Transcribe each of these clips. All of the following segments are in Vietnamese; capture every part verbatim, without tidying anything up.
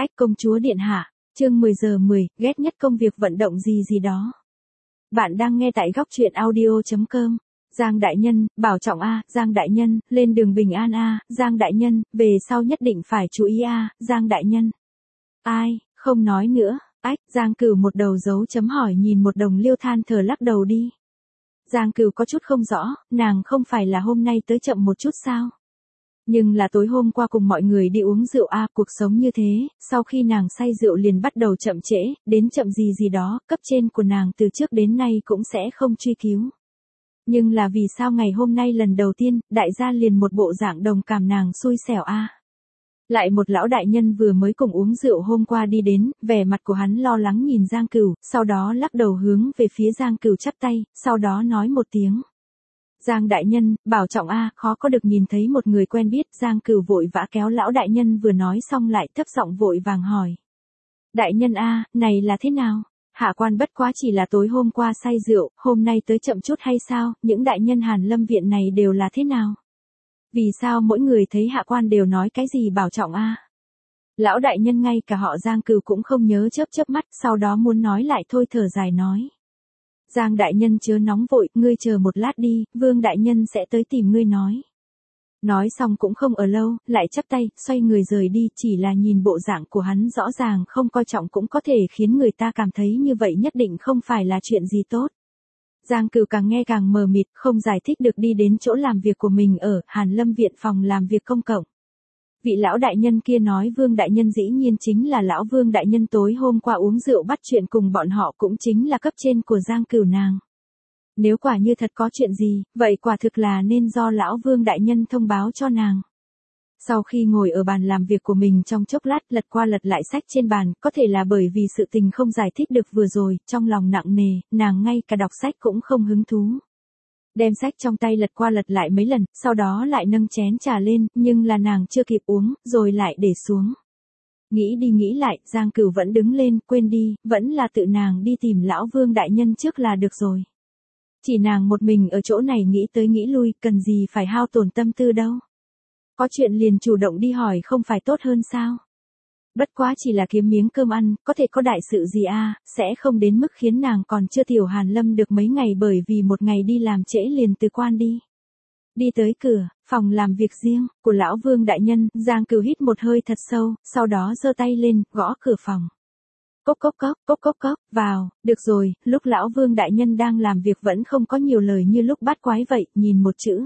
Ách công chúa điện hạ, chương mười giờ mười, ghét nhất công việc vận động gì gì đó. Bạn đang nghe tại góc truyện audio chấm com. Giang đại nhân, bảo trọng a, Giang đại nhân, lên đường bình an a, Giang đại nhân, về sau nhất định phải chú ý a, Giang đại nhân. Ai, không nói nữa, ách, Giang Cửu một đầu dấu chấm hỏi nhìn một đồng liêu than thở lắc đầu đi. Giang Cửu có chút không rõ, nàng không phải là hôm nay tới chậm một chút sao? Nhưng là tối hôm qua cùng mọi người đi uống rượu a, cuộc sống như thế, sau khi nàng say rượu liền bắt đầu chậm trễ, đến chậm gì gì đó, cấp trên của nàng từ trước đến nay cũng sẽ không truy cứu. Nhưng là vì sao ngày hôm nay lần đầu tiên, đại gia liền một bộ dạng đồng cảm nàng xui xẻo a. Lại một lão đại nhân vừa mới cùng uống rượu hôm qua đi đến, vẻ mặt của hắn lo lắng nhìn Giang Cửu, sau đó lắc đầu hướng về phía Giang Cửu chắp tay, sau đó nói một tiếng. Giang đại nhân, bảo trọng a, khó có được nhìn thấy một người quen biết, Giang Cửu vội vã kéo lão đại nhân vừa nói xong lại thấp giọng vội vàng hỏi. Đại nhân a, này là thế nào? Hạ quan bất quá chỉ là tối hôm qua say rượu, hôm nay tới chậm chút hay sao, những đại nhân Hàn Lâm viện này đều là thế nào? Vì sao mỗi người thấy hạ quan đều nói cái gì bảo trọng a? Lão đại nhân ngay cả họ Giang Cửu cũng không nhớ chớp chớp mắt, sau đó muốn nói lại thôi thở dài nói. Giang đại nhân chớ nóng vội, ngươi chờ một lát đi, Vương đại nhân sẽ tới tìm ngươi nói. Nói xong cũng không ở lâu, lại chắp tay, xoay người rời đi, chỉ là nhìn bộ dạng của hắn rõ ràng không coi trọng cũng có thể khiến người ta cảm thấy như vậy nhất định không phải là chuyện gì tốt. Giang Cửu càng nghe càng mờ mịt, không giải thích được đi đến chỗ làm việc của mình ở Hàn Lâm viện phòng làm việc công cộng. Vị lão đại nhân kia nói Vương đại nhân dĩ nhiên chính là lão Vương đại nhân tối hôm qua uống rượu bắt chuyện cùng bọn họ cũng chính là cấp trên của Giang Cửu nàng. Nếu quả như thật có chuyện gì, vậy quả thực là nên do lão Vương đại nhân thông báo cho nàng. Sau khi ngồi ở bàn làm việc của mình trong chốc lát lật qua lật lại sách trên bàn, có thể là bởi vì sự tình không giải thích được vừa rồi, trong lòng nặng nề, nàng ngay cả đọc sách cũng không hứng thú. Đem sách trong tay lật qua lật lại mấy lần, sau đó lại nâng chén trà lên, nhưng là nàng chưa kịp uống, rồi lại để xuống. Nghĩ đi nghĩ lại, Giang Cửu vẫn đứng lên, quên đi, vẫn là tự nàng đi tìm lão Vương đại nhân trước là được rồi. Chỉ nàng một mình ở chỗ này nghĩ tới nghĩ lui, cần gì phải hao tổn tâm tư đâu. Có chuyện liền chủ động đi hỏi không phải tốt hơn sao? Bất quá chỉ là kiếm miếng cơm ăn, có thể có đại sự gì a, sẽ không đến mức khiến nàng còn chưa tiểu Hàn Lâm được mấy ngày bởi vì một ngày đi làm trễ liền từ quan đi. Đi tới cửa, phòng làm việc riêng, của lão Vương đại nhân, Giang Cửu hít một hơi thật sâu, sau đó giơ tay lên, gõ cửa phòng. Cốc cốc cốc, cốc cốc cốc, vào, được rồi, lúc lão Vương đại nhân đang làm việc vẫn không có nhiều lời như lúc bắt quái vậy, nhìn một chữ.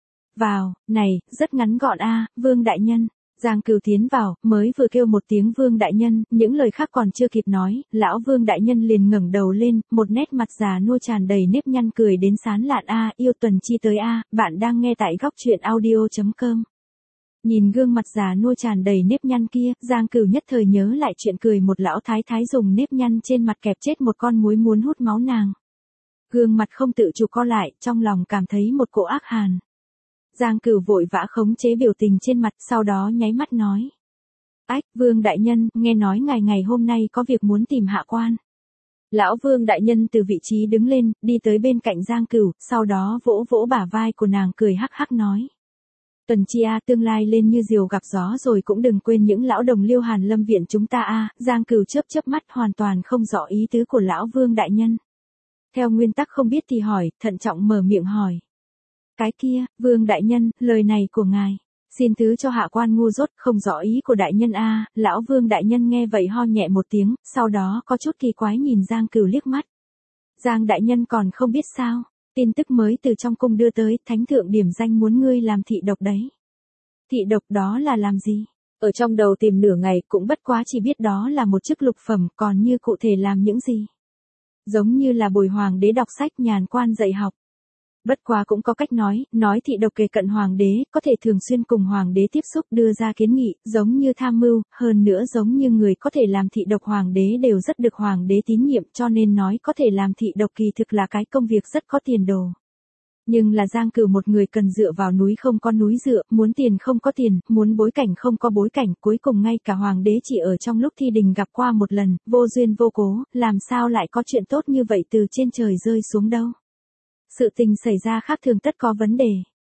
Vào, này, rất ngắn gọn a, Vương đại nhân. Giang Cửu tiến vào, mới vừa kêu một tiếng Vương đại nhân, những lời khác còn chưa kịp nói, lão Vương đại nhân liền ngẩng đầu lên, một nét mặt già nua tràn đầy nếp nhăn cười đến sán lạn a, yêu Tuần Chi tới a, bạn đang nghe tại góc truyện audio chấm com. Nhìn gương mặt già nua tràn đầy nếp nhăn kia, Giang Cửu nhất thời nhớ lại chuyện cười một lão thái thái dùng nếp nhăn trên mặt kẹp chết một con muối muốn hút máu nàng. Gương mặt không tự chủ co lại, trong lòng cảm thấy một cỗ ác hàn. Giang Cửu vội vã khống chế biểu tình trên mặt, sau đó nháy mắt nói. Ách, Vương đại nhân, nghe nói ngài ngày hôm nay có việc muốn tìm hạ quan. Lão Vương đại nhân từ vị trí đứng lên, đi tới bên cạnh Giang Cửu, sau đó vỗ vỗ bả vai của nàng cười hắc hắc nói. Tuần Chi a, tương lai lên như diều gặp gió rồi cũng đừng quên những lão đồng liêu Hàn Lâm viện chúng ta a, Giang Cửu chớp chớp mắt hoàn toàn không rõ ý tứ của lão Vương đại nhân. Theo nguyên tắc không biết thì hỏi, thận trọng mở miệng hỏi. Cái kia, Vương đại nhân, lời này của ngài, xin thứ cho hạ quan ngu dốt, không rõ ý của đại nhân a, lão Vương đại nhân nghe vậy ho nhẹ một tiếng, sau đó có chút kỳ quái nhìn Giang Cửu liếc mắt. Giang đại nhân còn không biết sao, tin tức mới từ trong cung đưa tới, thánh thượng điểm danh muốn ngươi làm thị độc đấy. Thị độc đó là làm gì? Ở trong đầu tìm nửa ngày cũng bất quá chỉ biết đó là một chức lục phẩm, còn như cụ thể làm những gì? Giống như là bồi hoàng đế đọc sách nhàn quan dạy học. Bất quá cũng có cách nói, nói thị độc kề cận hoàng đế, có thể thường xuyên cùng hoàng đế tiếp xúc đưa ra kiến nghị, giống như tham mưu, hơn nữa giống như người có thể làm thị độc hoàng đế đều rất được hoàng đế tín nhiệm cho nên nói có thể làm thị độc kỳ thực là cái công việc rất có tiền đồ. Nhưng là Giang Cửu một người cần dựa vào núi không có núi dựa, muốn tiền không có tiền, muốn bối cảnh không có bối cảnh, cuối cùng ngay cả hoàng đế chỉ ở trong lúc thi đình gặp qua một lần, vô duyên vô cố, làm sao lại có chuyện tốt như vậy từ trên trời rơi xuống đâu. Sự tình xảy ra khác thường tất có vấn đề.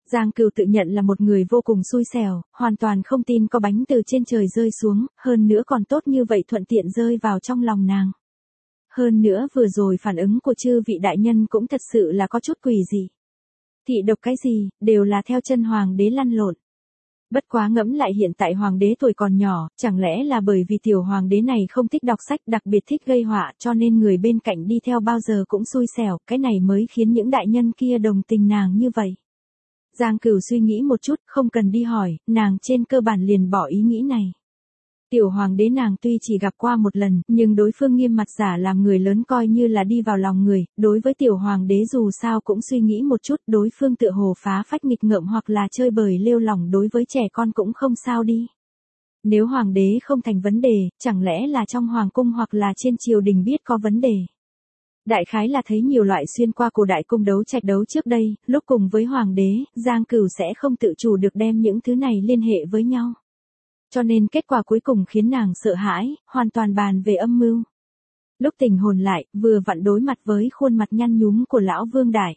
Giang Cửu tự nhận là một người vô cùng xui xẻo, hoàn toàn không tin có bánh từ trên trời rơi xuống, hơn nữa còn tốt như vậy thuận tiện rơi vào trong lòng nàng. Hơn nữa vừa rồi phản ứng của chư vị đại nhân cũng thật sự là có chút quỷ dị. Thị độc cái gì, đều là theo chân hoàng đế lăn lộn. Bất quá ngẫm lại hiện tại hoàng đế tuổi còn nhỏ, chẳng lẽ là bởi vì tiểu hoàng đế này không thích đọc sách, đặc biệt thích gây họa, cho nên người bên cạnh đi theo bao giờ cũng xui xẻo, cái này mới khiến những đại nhân kia đồng tình nàng như vậy. Giang Cửu suy nghĩ một chút, không cần đi hỏi, nàng trên cơ bản liền bỏ ý nghĩ này. Tiểu hoàng đế nàng tuy chỉ gặp qua một lần, nhưng đối phương nghiêm mặt giả làm người lớn coi như là đi vào lòng người, đối với tiểu hoàng đế dù sao cũng suy nghĩ một chút, đối phương tựa hồ phá phách nghịch ngợm hoặc là chơi bời lêu lỏng đối với trẻ con cũng không sao đi. Nếu hoàng đế không thành vấn đề, chẳng lẽ là trong hoàng cung hoặc là trên triều đình biết có vấn đề. Đại khái là thấy nhiều loại xuyên qua cổ đại cung đấu trạch đấu trước đây, lúc cùng với hoàng đế, Giang Cửu sẽ không tự chủ được đem những thứ này liên hệ với nhau. Cho nên kết quả cuối cùng khiến nàng sợ hãi, hoàn toàn bàn về âm mưu. Lúc tỉnh hồn lại, vừa vặn đối mặt với khuôn mặt nhăn nhúm của lão Vương Đại.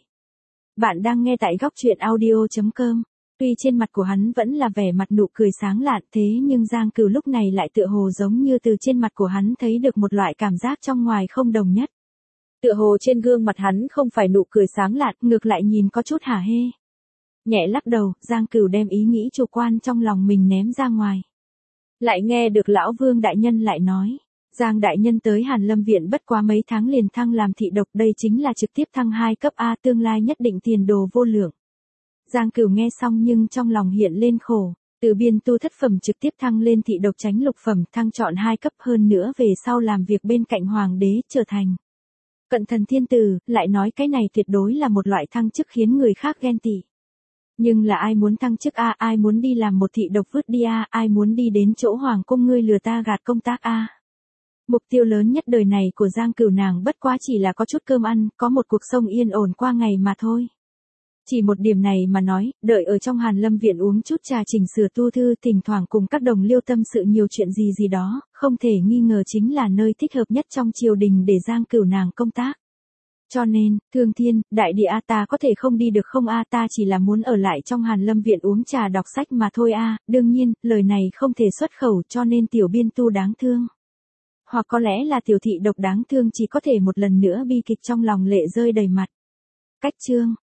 Bạn đang nghe tại góc truyện audio chấm com. Tuy trên mặt của hắn vẫn là vẻ mặt nụ cười sáng lạn thế nhưng Giang Cửu lúc này lại tựa hồ giống như từ trên mặt của hắn thấy được một loại cảm giác trong ngoài không đồng nhất. Tựa hồ trên gương mặt hắn không phải nụ cười sáng lạn, ngược lại nhìn có chút hả hê. Nhẹ lắc đầu, Giang Cửu đem ý nghĩ chủ quan trong lòng mình ném ra ngoài. Lại nghe được lão Vương đại nhân lại nói, Giang đại nhân tới Hàn Lâm viện bất quá mấy tháng liền thăng làm thị độc, đây chính là trực tiếp thăng hai cấp A, tương lai nhất định tiền đồ vô lượng. Giang Cửu nghe xong nhưng trong lòng hiện lên khổ, từ biên tu thất phẩm trực tiếp thăng lên thị độc tránh lục phẩm, thăng chọn hai cấp, hơn nữa về sau làm việc bên cạnh hoàng đế, trở thành cận thần thiên tử, lại nói cái này tuyệt đối là một loại thăng chức khiến người khác ghen tị. Nhưng là ai muốn thăng chức a, ai muốn đi làm một thị độc vứt đi a, ai muốn đi đến chỗ hoàng cung ngươi lừa ta gạt công tác a. Mục tiêu lớn nhất đời này của Giang Cửu nàng bất quá chỉ là có chút cơm ăn, có một cuộc sống yên ổn qua ngày mà thôi. Chỉ một điểm này mà nói, đợi ở trong Hàn Lâm viện uống chút trà chỉnh sửa tu thư, thỉnh thoảng cùng các đồng liêu tâm sự nhiều chuyện gì gì đó, không thể nghi ngờ chính là nơi thích hợp nhất trong triều đình để Giang Cửu nàng công tác. Cho nên, Thương Thiên, Đại Địa a, ta có thể không đi được không a, ta chỉ là muốn ở lại trong Hàn Lâm viện uống trà đọc sách mà thôi a, đương nhiên, lời này không thể xuất khẩu cho nên tiểu biên tu đáng thương. Hoặc có lẽ là tiểu thị độc đáng thương chỉ có thể một lần nữa bi kịch trong lòng lệ rơi đầy mặt. Cách chương